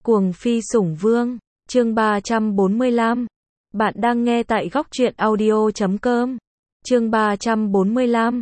Cuồng phi sủng vương, chương 345. Bạn đang nghe tại góc truyện audio.com. Chương 345.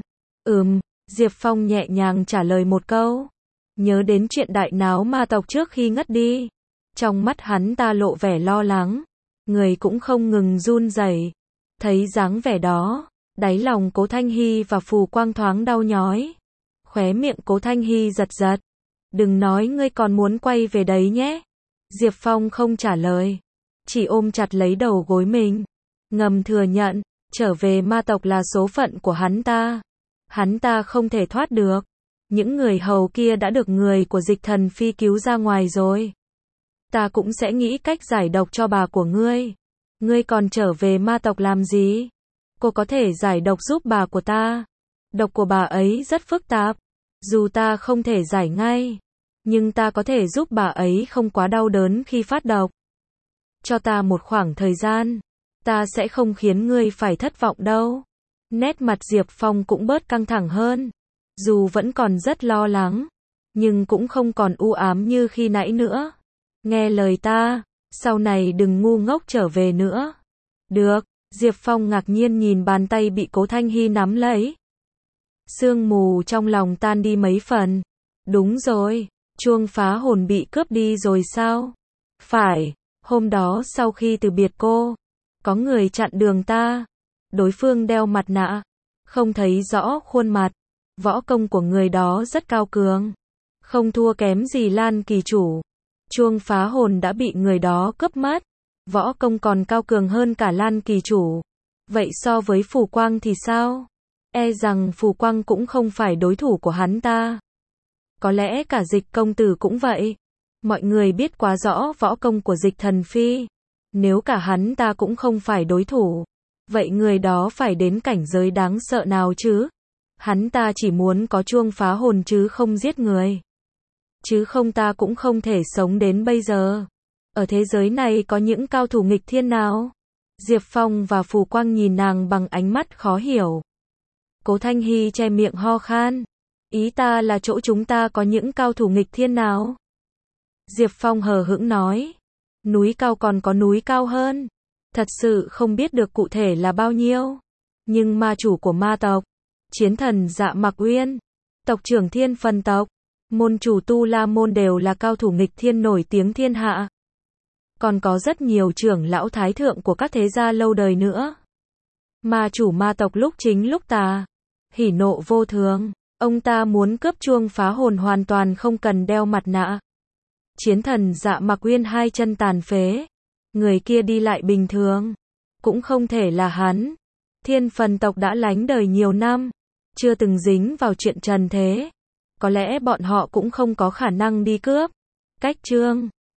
Diệp Phong nhẹ nhàng trả lời một câu. Nhớ đến chuyện đại náo ma tộc trước khi ngất đi. Trong mắt hắn ta lộ vẻ lo lắng. Người cũng không ngừng run rẩy. Thấy dáng vẻ đó, đáy lòng Cố Thanh Hy và Phù Quang thoáng đau nhói. Khóe miệng Cố Thanh Hy giật giật. Đừng nói ngươi còn muốn quay về đấy nhé. Diệp Phong không trả lời. Chỉ ôm chặt lấy đầu gối mình. Ngầm thừa nhận, trở về ma tộc là số phận của hắn ta. Hắn ta không thể thoát được. Những người hầu kia đã được người của Dịch Thần Phi cứu ra ngoài rồi. Ta cũng sẽ nghĩ cách giải độc cho bà của ngươi. Ngươi còn trở về ma tộc làm gì? Cô có thể giải độc giúp bà của ta. Độc của bà ấy rất phức tạp. Dù ta không thể giải ngay, nhưng ta có thể giúp bà ấy không quá đau đớn khi phát độc. Cho ta một khoảng thời gian, ta sẽ không khiến ngươi phải thất vọng đâu. Nét mặt Diệp Phong cũng bớt căng thẳng hơn. Dù vẫn còn rất lo lắng, nhưng cũng không còn u ám như khi nãy nữa. Nghe lời ta, sau này đừng ngu ngốc trở về nữa. Được, Diệp Phong ngạc nhiên nhìn bàn tay bị Cố Thanh Hy nắm lấy. Sương mù trong lòng tan đi mấy phần. Đúng rồi, chuông phá hồn bị cướp đi rồi sao? Phải, hôm đó sau khi từ biệt cô, có người chặn đường ta. Đối phương đeo mặt nạ, không thấy rõ khuôn mặt. Võ công của người đó rất cao cường, không thua kém gì Lan Kỳ chủ. Chuông phá hồn đã bị người đó cướp mất. Võ công còn cao cường hơn cả Lan Kỳ chủ. Vậy so với Phù Quang thì sao? E rằng Phù Quang cũng không phải đối thủ của hắn ta. Có lẽ cả Dịch công tử cũng vậy. Mọi người biết quá rõ võ công của Dịch Thần Phi. Nếu cả hắn ta cũng không phải đối thủ, vậy người đó phải đến cảnh giới đáng sợ nào chứ? Hắn ta chỉ muốn có chuông phá hồn chứ không giết người. Chứ không ta cũng không thể sống đến bây giờ. Ở thế giới này có những cao thủ nghịch thiên nào? Diệp Phong và Phù Quang nhìn nàng bằng ánh mắt khó hiểu. Cố Thanh Hy che miệng ho khan. Ý ta là chỗ chúng ta có những cao thủ nghịch thiên nào? Diệp Phong hờ hững nói. Núi cao còn có núi cao hơn. Thật sự không biết được cụ thể là bao nhiêu. Nhưng ma chủ của ma tộc, chiến thần Dạ Mặc Uyên, tộc trưởng Thiên Phần tộc, môn chủ Tu La môn đều là cao thủ nghịch thiên nổi tiếng thiên hạ. Còn có rất nhiều trưởng lão thái thượng của các thế gia lâu đời nữa. Ma chủ ma tộc lúc chính lúc tà, hỉ nộ vô thường. Ông ta muốn cướp chuông phá hồn hoàn toàn không cần đeo mặt nạ. Chiến thần Dạ Mặc Uyên hai chân tàn phế. Người kia đi lại bình thường. Cũng không thể là hắn. Thiên Phần tộc đã lánh đời nhiều năm, chưa từng dính vào chuyện trần thế. Có lẽ bọn họ cũng không có khả năng đi cướp. Cách Trương